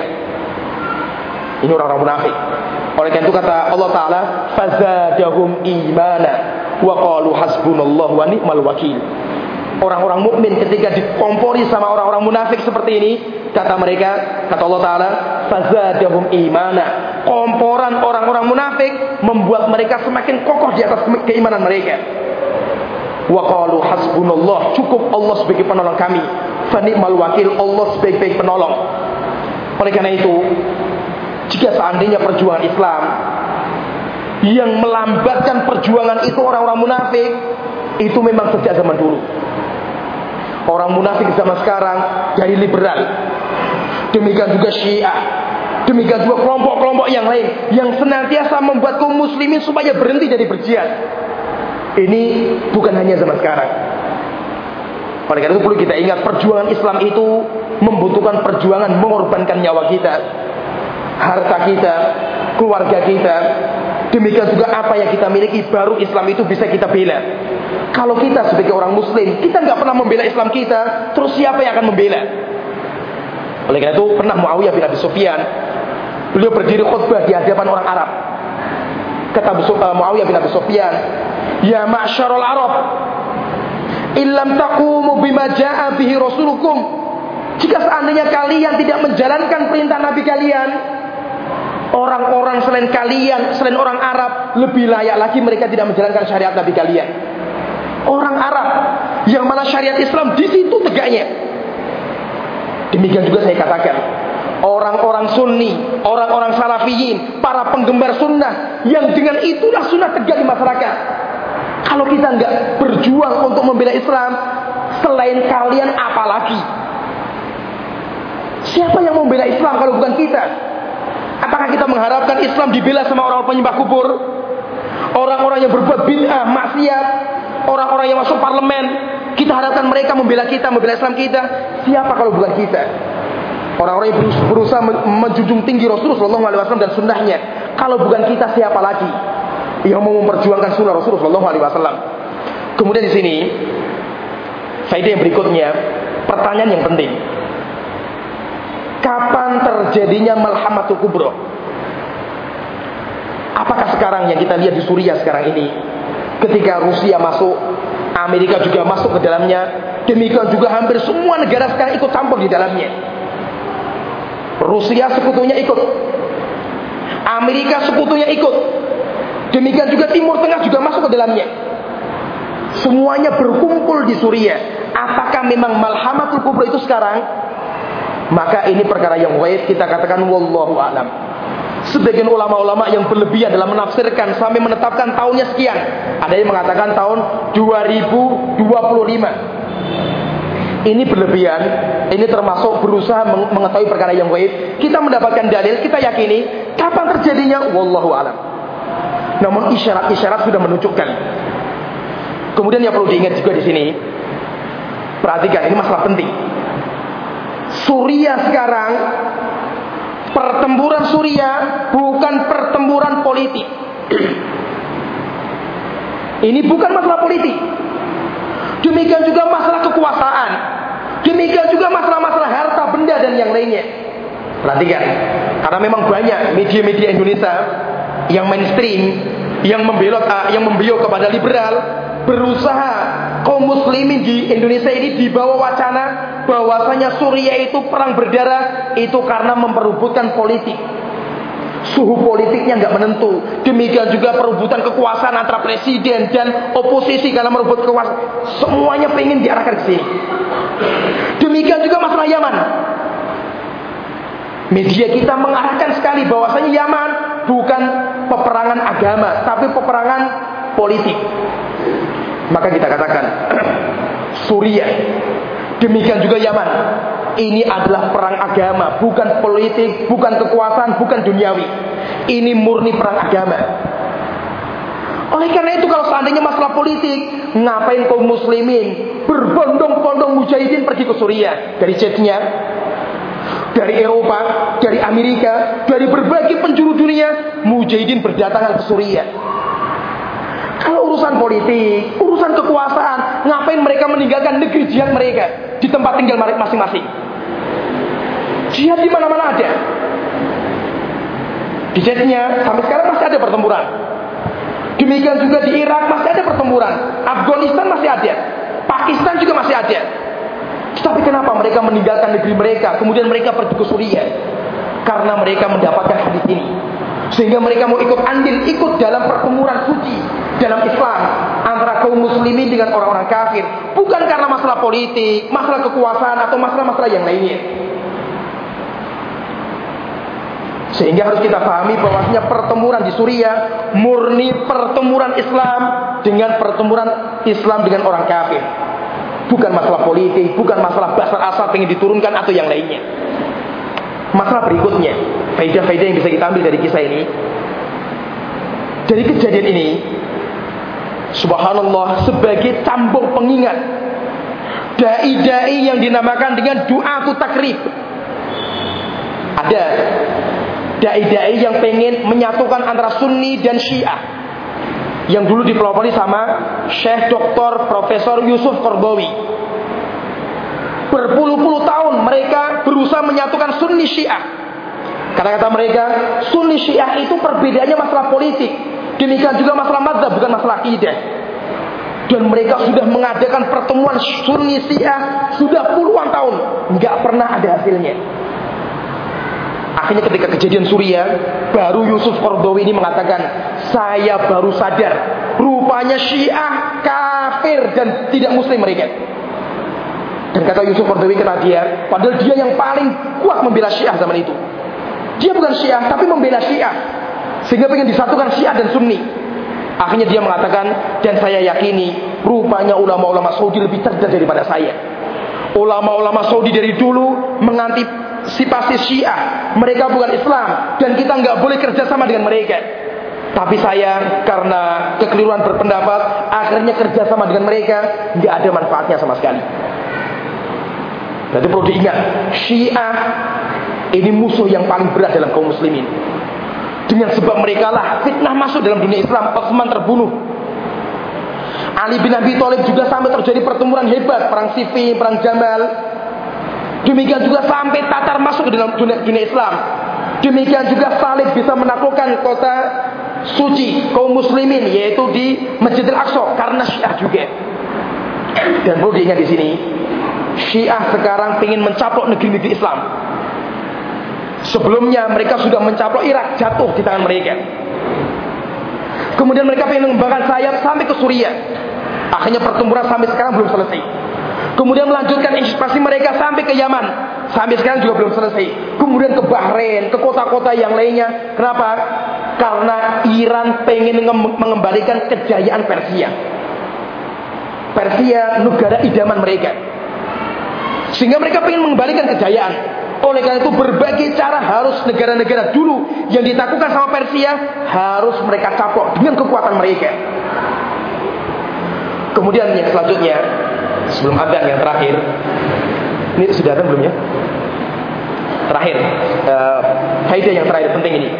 Ini orang-orang munafik. Oleh karena itu kata Allah Ta'ala, fazadahum imana wa qalu hasbunallahu wa ni'mal wakil. Orang-orang mukmin ketika dikompori sama orang-orang munafik seperti ini, kata mereka, kata Allah Ta'ala, fazadahum imana. Komporan orang-orang munafik membuat mereka semakin kokoh di atas keimanan mereka. Wa qalu hasbunallah, cukup Allah sebagai penolong kami. Fa ni'mal wakil, Allah sebaik-baik penolong. Oleh karena itu, jika seandainya perjuangan Islam yang melambatkan perjuangan itu orang-orang munafik, itu memang sejak zaman dulu. Orang munafik zaman sekarang dari liberal, demikian juga Syiah, demikian juga kelompok-kelompok yang lain yang senantiasa membuat kaum muslimin supaya berhenti dari berjihad. Ini bukan hanya zaman sekarang. Oleh karena itu perlu kita ingat, perjuangan Islam itu membutuhkan perjuangan mengorbankan nyawa kita, harta kita, keluarga kita, demikian juga apa yang kita miliki, baru Islam itu bisa kita bela. Kalau kita sebagai orang muslim, kita nggak pernah membela Islam kita, terus siapa yang akan membela? Oleh karena itu pernah Muawiyah bin Abi Sufyan, beliau berdiri khutbah di hadapan orang Arab. Kata Muawiyah bin Abi Sufyan, ya ma'syarul Arab, illam taqumu bima ja'a bihi rasulukum. Jika seandainya kalian tidak menjalankan perintah Nabi kalian, orang-orang selain kalian, selain orang Arab, lebih layak lagi mereka tidak menjalankan syariat Nabi kalian. Orang Arab yang mana syariat Islam di situ tegaknya. Demikian juga saya katakan, orang-orang Sunni, orang-orang Salafiyin, para penggemar sunnah yang dengan itulah sunnah tegak di masyarakat. Kalau kita nggak berjuang untuk membela Islam, selain kalian apalagi? Siapa yang mau membela Islam kalau bukan kita? Apakah kita mengharapkan Islam dibela sama orang penyembah kubur? Orang-orang yang berbuat bid'ah, maksiat, orang-orang yang masuk parlemen, kita harapkan mereka membela kita, membela Islam kita. Siapa kalau bukan kita? Orang-orang yang berusaha menjunjung tinggi Rasulullah SAW dan sunnahnya. Kalau bukan kita, siapa lagi yang mau memperjuangkan sunnah Rasulullah SAW? Kemudian di sini, faedah yang berikutnya, pertanyaan yang penting. Kapan terjadinya Malhamatul Kubra? Apakah sekarang yang kita lihat di Suriah sekarang ini, ketika Rusia masuk, Amerika juga masuk ke dalamnya, demikian juga hampir semua negara sekarang ikut campur di dalamnya. Rusia sekutunya ikut, Amerika sekutunya ikut, demikian juga Timur Tengah juga masuk ke dalamnya. Semuanya berkumpul di Suriah. Apakah memang Malhamatul Kubra itu sekarang? Maka ini perkara yang gaib, kita katakan wallahu a'lam. Sebagian ulama-ulama yang berlebihan dalam menafsirkan sampai menetapkan tahunnya sekian. Ada yang mengatakan tahun 2025. Ini berlebihan. Ini termasuk berusaha mengetahui perkara yang gaib. Kita mendapatkan dalil, kita yakini kapan terjadinya wallahu a'lam. Namun isyarat-isyarat sudah menunjukkan. Kemudian yang perlu diingat juga di sini, perhatikan, ini masalah penting. Suriah sekarang, pertempuran Suriah bukan pertempuran politik. Ini bukan masalah politik. Demikian juga masalah kekuasaan. Demikian juga masalah-masalah harta benda dan yang lainnya. Perhatikan, karena memang banyak media-media Indonesia yang mainstream, yang membelok kepada liberal, berusaha kaum muslimin di Indonesia ini dibawa wacana bahwasanya Suriah itu perang berdarah itu karena memperebutkan politik. Suhu politiknya nggak menentu. Demikian juga perebutan kekuasaan antara presiden dan oposisi karena merebut kekuasaan. Semuanya pengen diarahkan ke sini. Demikian juga masalah Yaman. Media kita mengarahkan sekali bahwasanya Yaman bukan peperangan agama, tapi peperangan politik. Maka kita katakan Suriah, demikian juga Yaman, ini adalah perang agama, bukan politik, bukan kekuasaan, bukan duniawi. Ini murni perang agama. Oleh karena itu kalau seandainya masalah politik, ngapain kaum muslimin berbondong-bondong mujahidin pergi ke Suriah? Dari Chechnya, dari Eropa, dari Amerika, dari berbagai penjuru dunia, mujahidin berdatangan ke Suriah. Kalau urusan politik, urusan kekuasaan, ngapain mereka meninggalkan negeri jihad mereka di tempat tinggal mereka masing-masing? Jihad di mana-mana ada. Di Chechnya sampai sekarang masih ada pertempuran. Demikian juga di Irak masih ada pertempuran. Afghanistan masih ada. Pakistan juga masih ada. Tapi kenapa mereka meninggalkan negeri mereka, kemudian mereka pergi ke Suriah? Karena mereka mendapatkan hadis ini, sehingga mereka mau ikut andil, ikut dalam pertempuran suci dalam Islam antara kaum muslimin dengan orang-orang kafir, bukan karena masalah politik, masalah kekuasaan atau masalah-masalah yang lainnya. Sehingga harus kita pahami bahwasanya pertempuran di Suriah murni pertempuran Islam dengan pertempuran Islam dengan orang kafir. Bukan masalah politik, bukan masalah Bashar Assad pengen diturunkan atau yang lainnya. Masalah berikutnya, faedah-faedah yang bisa kita ambil dari kisah ini. Dari kejadian ini, subhanallah, sebagai cambuk pengingat dai-dai yang dinamakan dengan du'atu takrib. Ada dai-dai yang pengen menyatukan antara Sunni dan Syiah, yang dulu dipelopori sama Syekh Dr. Profesor Yusuf Qaradawi. Berpuluh-puluh tahun mereka berusaha menyatukan Sunni Syiah. Karena kata mereka, Sunni Syiah itu perbedaannya masalah politik, demikian juga masalah mazhab, bukan masalah akidah. Dan mereka sudah mengadakan pertemuan Sunni Syiah sudah puluhan tahun, nggak pernah ada hasilnya. Akhirnya ketika kejadian Suriah, baru Yusuf Qaradawi ini mengatakan, saya baru sadar, rupanya Syiah kafir dan tidak muslim mereka. Dan kata Yusuf Qaradawi kata dia, padahal dia yang paling kuat membela Syiah zaman itu. Dia bukan Syiah, tapi membela Syiah, sehingga pengen disatukan Syiah dan Sunni. Akhirnya dia mengatakan, dan saya yakini, rupanya ulama-ulama Saudi lebih cerdas daripada saya. Ulama-ulama Saudi dari dulu emansipasi Syiah. Mereka bukan Islam dan kita nggak boleh kerjasama dengan mereka. Tapi sayang, karena kekeliruan berpendapat, akhirnya kerjasama dengan mereka nggak ada manfaatnya sama sekali. Jadi perlu diingat, Syiah ini musuh yang paling berat dalam kaum muslimin. Dengan sebab mereka lah fitnah masuk dalam dunia Islam. Utsman terbunuh. Ali bin Abi Thalib juga sampai terjadi pertempuran hebat, perang Siffin, perang Jamal. Demikian juga sampai Tatar masuk ke dalam dunia Islam. Demikian juga Salib bisa menaklukkan kota suci kaum muslimin, yaitu di Masjidil Aqsa, karena Syiah juga. Dan perlu diingat di sini, Syiah sekarang ingin mencaplok negeri-negeri Islam. Sebelumnya mereka sudah mencaplok Irak, jatuh di tangan mereka. Kemudian mereka ingin mengembangkan sayap sampai ke Suriah. Akhirnya pertempuran sampai sekarang belum selesai. Kemudian melanjutkan ekspansi mereka sampai ke Yaman. Sampai sekarang juga belum selesai. Kemudian ke Bahrain, ke kota-kota yang lainnya. Kenapa? Karena Iran pengen mengembalikan kejayaan Persia. Persia negara idaman mereka. Sehingga mereka pengen mengembalikan kejayaan. Oleh karena itu berbagai cara harus negara-negara dulu yang ditaklukkan sama Persia harus mereka caplok dengan kekuatan mereka. Kemudian yang selanjutnya, sebelum adzan yang terakhir, ini sudah adzan belum ya? Terakhir, faedah yang terakhir penting ini.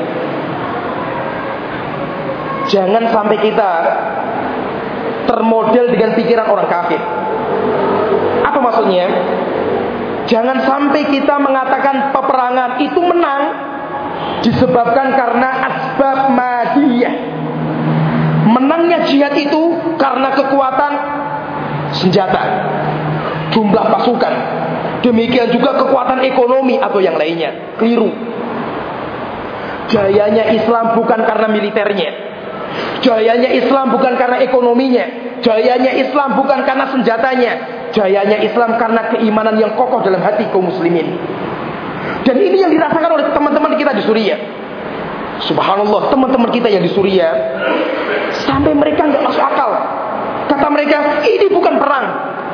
Jangan sampai kita termodel dengan pikiran orang kafir. Apa maksudnya? Jangan sampai kita mengatakan peperangan itu menang disebabkan karena asbab madiyah. Menangnya jihad itu karena kekuatan senjata, jumlah pasukan, demikian juga kekuatan ekonomi atau yang lainnya. Keliru. Jayanya Islam bukan karena militernya, jayanya Islam bukan karena ekonominya, jayanya Islam bukan karena senjatanya, jayanya Islam karena keimanan yang kokoh dalam hati kaum muslimin. Dan ini yang dirasakan oleh teman-teman kita di Suriah. Subhanallah, teman-teman kita yang di Suriah sampai mereka nggak masuk akal. Kata mereka, ini bukan perang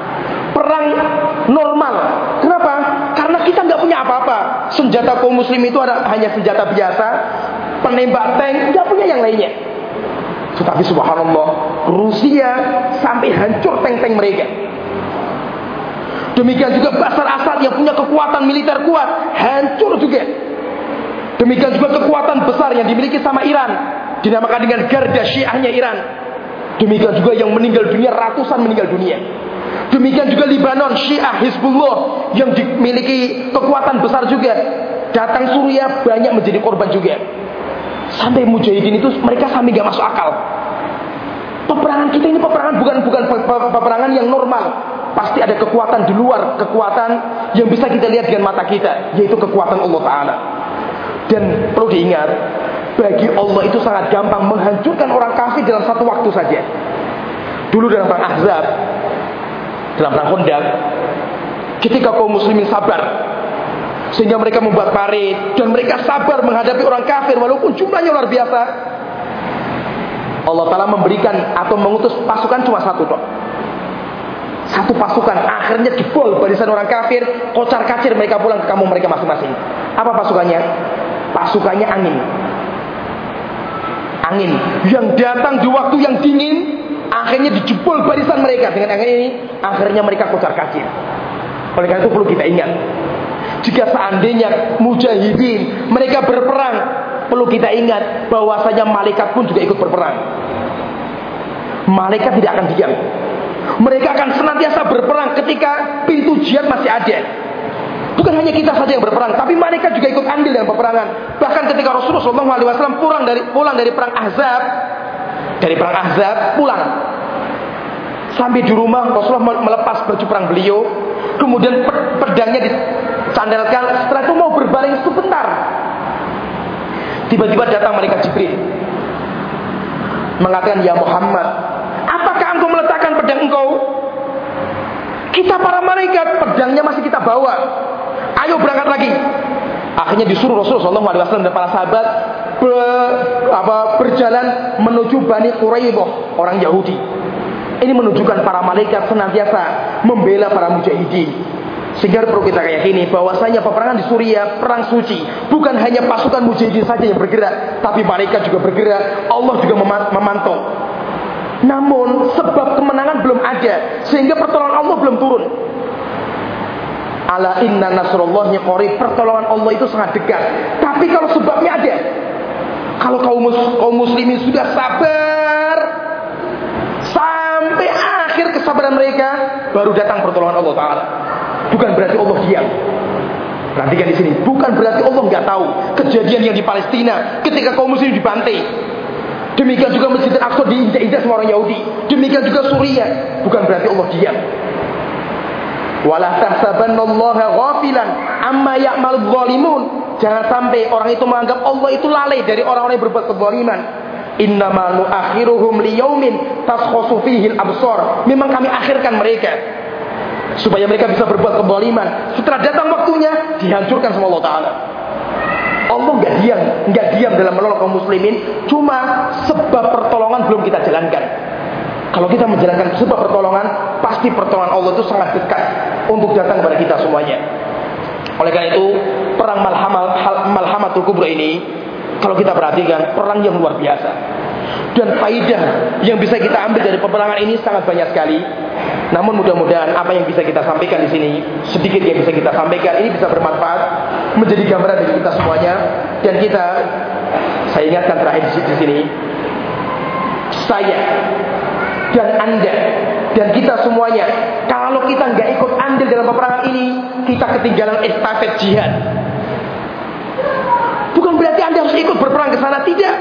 normal. Kenapa? Karena kita nggak punya apa-apa. Senjata kaum muslim itu hanya senjata biasa, penembak tank, nggak punya yang lainnya. Tetapi subhanallah, Rusia sampai hancur tank-tank mereka. Demikian juga Bashar Assad yang punya kekuatan militer kuat, hancur juga. Demikian juga kekuatan besar yang dimiliki sama Iran, dinamakan dengan Garda Syiahnya Iran. Demikian juga yang meninggal dunia, ratusan meninggal dunia. Demikian juga Lebanon, Syiah Hizbullah yang dimiliki kekuatan besar juga. Datang Suriah banyak menjadi korban juga. Sampai mujahidin itu mereka sampai gak masuk akal. Peperangan kita ini bukan peperangan yang normal. Pasti ada kekuatan di luar, kekuatan yang bisa kita lihat dengan mata kita, yaitu kekuatan Allah Ta'ala. Dan perlu diingat, bagi Allah itu sangat gampang menghancurkan orang kafir dalam satu waktu saja. Dulu dalam perang Ahzab, dalam perang Khandaq, ketika kaum muslimin sabar, sehingga mereka membuat parit dan mereka sabar menghadapi orang kafir walaupun jumlahnya luar biasa, Allah Ta'ala memberikan atau mengutus pasukan cuma satu tok. Satu pasukan, akhirnya jebol barisan orang kafir, kocar kacir mereka pulang ke kampung mereka masing-masing. Apa pasukannya? Pasukannya angin. Angin yang datang di waktu yang dingin, akhirnya dijebol barisan mereka dengan angin ini, akhirnya mereka kocar kacir. Oleh karena itu perlu kita ingat, jika seandainya mujahidin mereka berperang, perlu kita ingat bahwasanya malaikat pun juga ikut berperang. Malaikat tidak akan diam. Mereka akan senantiasa berperang ketika pintu jihad masih ada. Bukan hanya kita saja yang berperang, tapi malaikat juga ikut andil dalam peperangan. Bahkan ketika Rasulullah SAW pulang dari perang Ahzab, pulang. Sampai di rumah Rasulullah melepas baju perang beliau, kemudian pedangnya dicandalkan. Setelah itu mau berbaring sebentar, tiba-tiba datang malaikat Jibril mengatakan, "Ya Muhammad, apakah engkau meletakkan pedang engkau?" Kita para malaikat, pedangnya masih kita bawa. Ayo berangkat lagi. Akhirnya disuruh Rasulullah SAW dan para sahabat berjalan menuju Bani Quraidah, orang Yahudi. Ini menunjukkan para malaikat senantiasa membela para mujahidin. Sehingga perlu kita yakini bahwasanya peperangan di Suriah perang suci, bukan hanya pasukan mujahidin saja yang bergerak, tapi mereka juga bergerak, Allah juga memantau. Namun sebab kemenangan belum ada, sehingga pertolongan Allah belum turun. Ala inna nasrullahi qarib, pertolongan Allah itu sangat dekat. Tapi kalau sebabnya ada, kalau kaum muslimin sudah sabar sampai akhir kesabaran mereka, baru datang pertolongan Allah Ta'ala. Bukan berarti Allah diam. Perhatikan di sini, bukan berarti Allah nggak tahu kejadian yang di Palestina ketika kaum muslim dibantai. Demikian juga Masjid Al-Aqsa diinjak-injak sama orang Yahudi. Demikian juga Suriah. Bukan berarti Allah diam. Wala tahsabannallaha ghafilan amma ya'maludz zalimun. Jangan sampai orang itu menganggap Allah itu lalai dari orang-orang yang berbuat kezaliman. Innama nu'akhiruhum liyaumin taskhasu fihi al-absar. Memang kami akhirkan mereka supaya mereka bisa berbuat kezaliman. Setelah datang waktunya, dihancurkan sama Allah Ta'ala. Allah nggak diam dalam menolong kaum muslimin. Cuma sebab pertolongan belum kita jalankan. Kalau kita menjalankan sebab pertolongan, pasti pertolongan Allah itu sangat dekat untuk datang kepada kita semuanya. Oleh karena itu, perang Malhamatul Kubra ini, kalau kita perhatikan, perang yang luar biasa. Dan faidah yang bisa kita ambil dari peperangan ini sangat banyak sekali. Namun mudah-mudahan apa yang bisa kita sampaikan di sini, sedikit yang bisa kita sampaikan ini bisa bermanfaat, menjadi gambaran bagi kita semuanya. Dan saya ingatkan terakhir di sini, saya dan Anda dan kita semuanya, kalau kita nggak ikut andil dalam peperangan ini, kita ketinggalan estafet jihad. Bukan berarti Anda harus ikut berperang ke sana, tidak.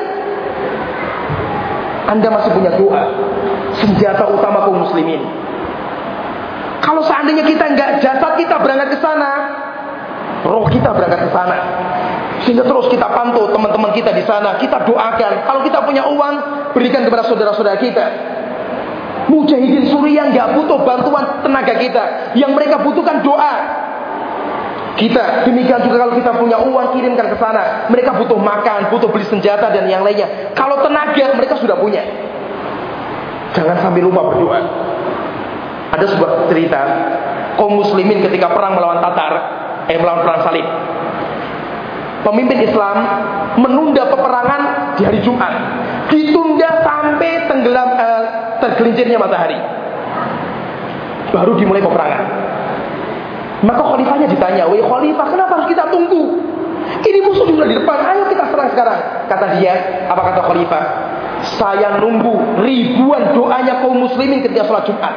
Anda masih punya doa, senjata utama kaum muslimin. Kalau seandainya kita nggak, jasad kita berangkat ke sana, roh kita berangkat ke sana. Sehingga terus kita pantau teman-teman kita di sana, kita doakan. Kalau kita punya uang, berikan kepada saudara-saudara kita. Mujahidin Suriah nggak butuh bantuan tenaga kita, yang mereka butuhkan doa kita. Demikian juga kalau kita punya uang, kirimkan ke sana. Mereka butuh makan, butuh beli senjata dan yang lainnya. Kalau tenaga mereka sudah punya. Jangan sampai lupa berdoa. Ada sebuah cerita kaum muslimin ketika perang melawan melawan perang salib. Pemimpin Islam menunda peperangan di hari Jumat, ditunda sampai tergelincirnya matahari, baru dimulai peperangan. Maka khalifahnya ditanya, "Wahai khalifah, kenapa harus kita tunggu? Ini musuh sudah di depan, ayo kita serang sekarang." Kata dia, apa kata khalifah? "Saya nunggu ribuan doanya kaum muslimin ketika sholat Jumat.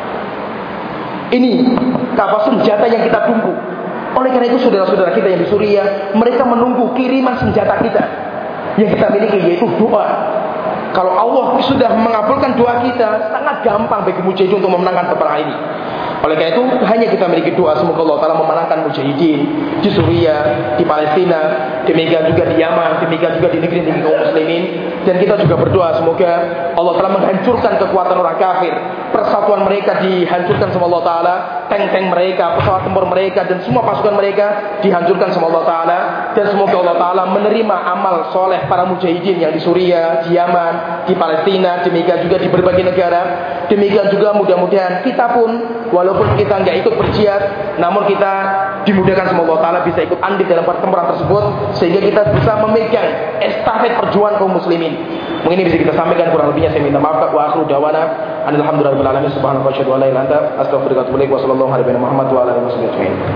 Ini senjata yang kita tunggu." Oleh karena itu saudara-saudara kita yang di Suriah, mereka menunggu kiriman senjata kita yang kita miliki, yaitu doa. Kalau Allah sudah mengabulkan doa kita, sangat gampang bagi mujahidin untuk memenangkan peperangan ini. Oleh karena itu hanya kita memiliki doa, semoga Allah Ta'ala memenangkan mujahidin di Suriah, di Palestina, demikian juga di Yaman, demikian juga di negeri-negeri kaum muslimin. Dan kita juga berdoa semoga Allah Ta'ala menghancurkan kekuatan orang kafir, persatuan mereka dihancurkan sama Allah Ta'ala, tank-tank mereka, pesawat tempur mereka, dan semua pasukan mereka dihancurkan sama Allah Ta'ala. Dan semoga Allah Ta'ala menerima amal soleh para mujahidin yang di Suriah, di Yaman, di Palestina, demikian juga di berbagai negara. Demikian juga mudah-mudahan kita pun, walaupun kita nggak ikut berjihad, namun kita dimudahkan sama Allah Ta'ala bisa ikut andil dalam pertempuran tersebut, sehingga kita bisa memegang estafet perjuangan kaum muslimin. Mungkin ini bisa kita sampaikan, kurang lebihnya saya minta maaf. Wa akhiru dawana alhamdulillahirabbil alamin, subhanallahi wa bihamdihi, wa la ilaha illa anta, astaghfiruka wa atubu ilaik, wa sallallahu alaihi wa sallam, Muhammad wa ala alihi wasallam.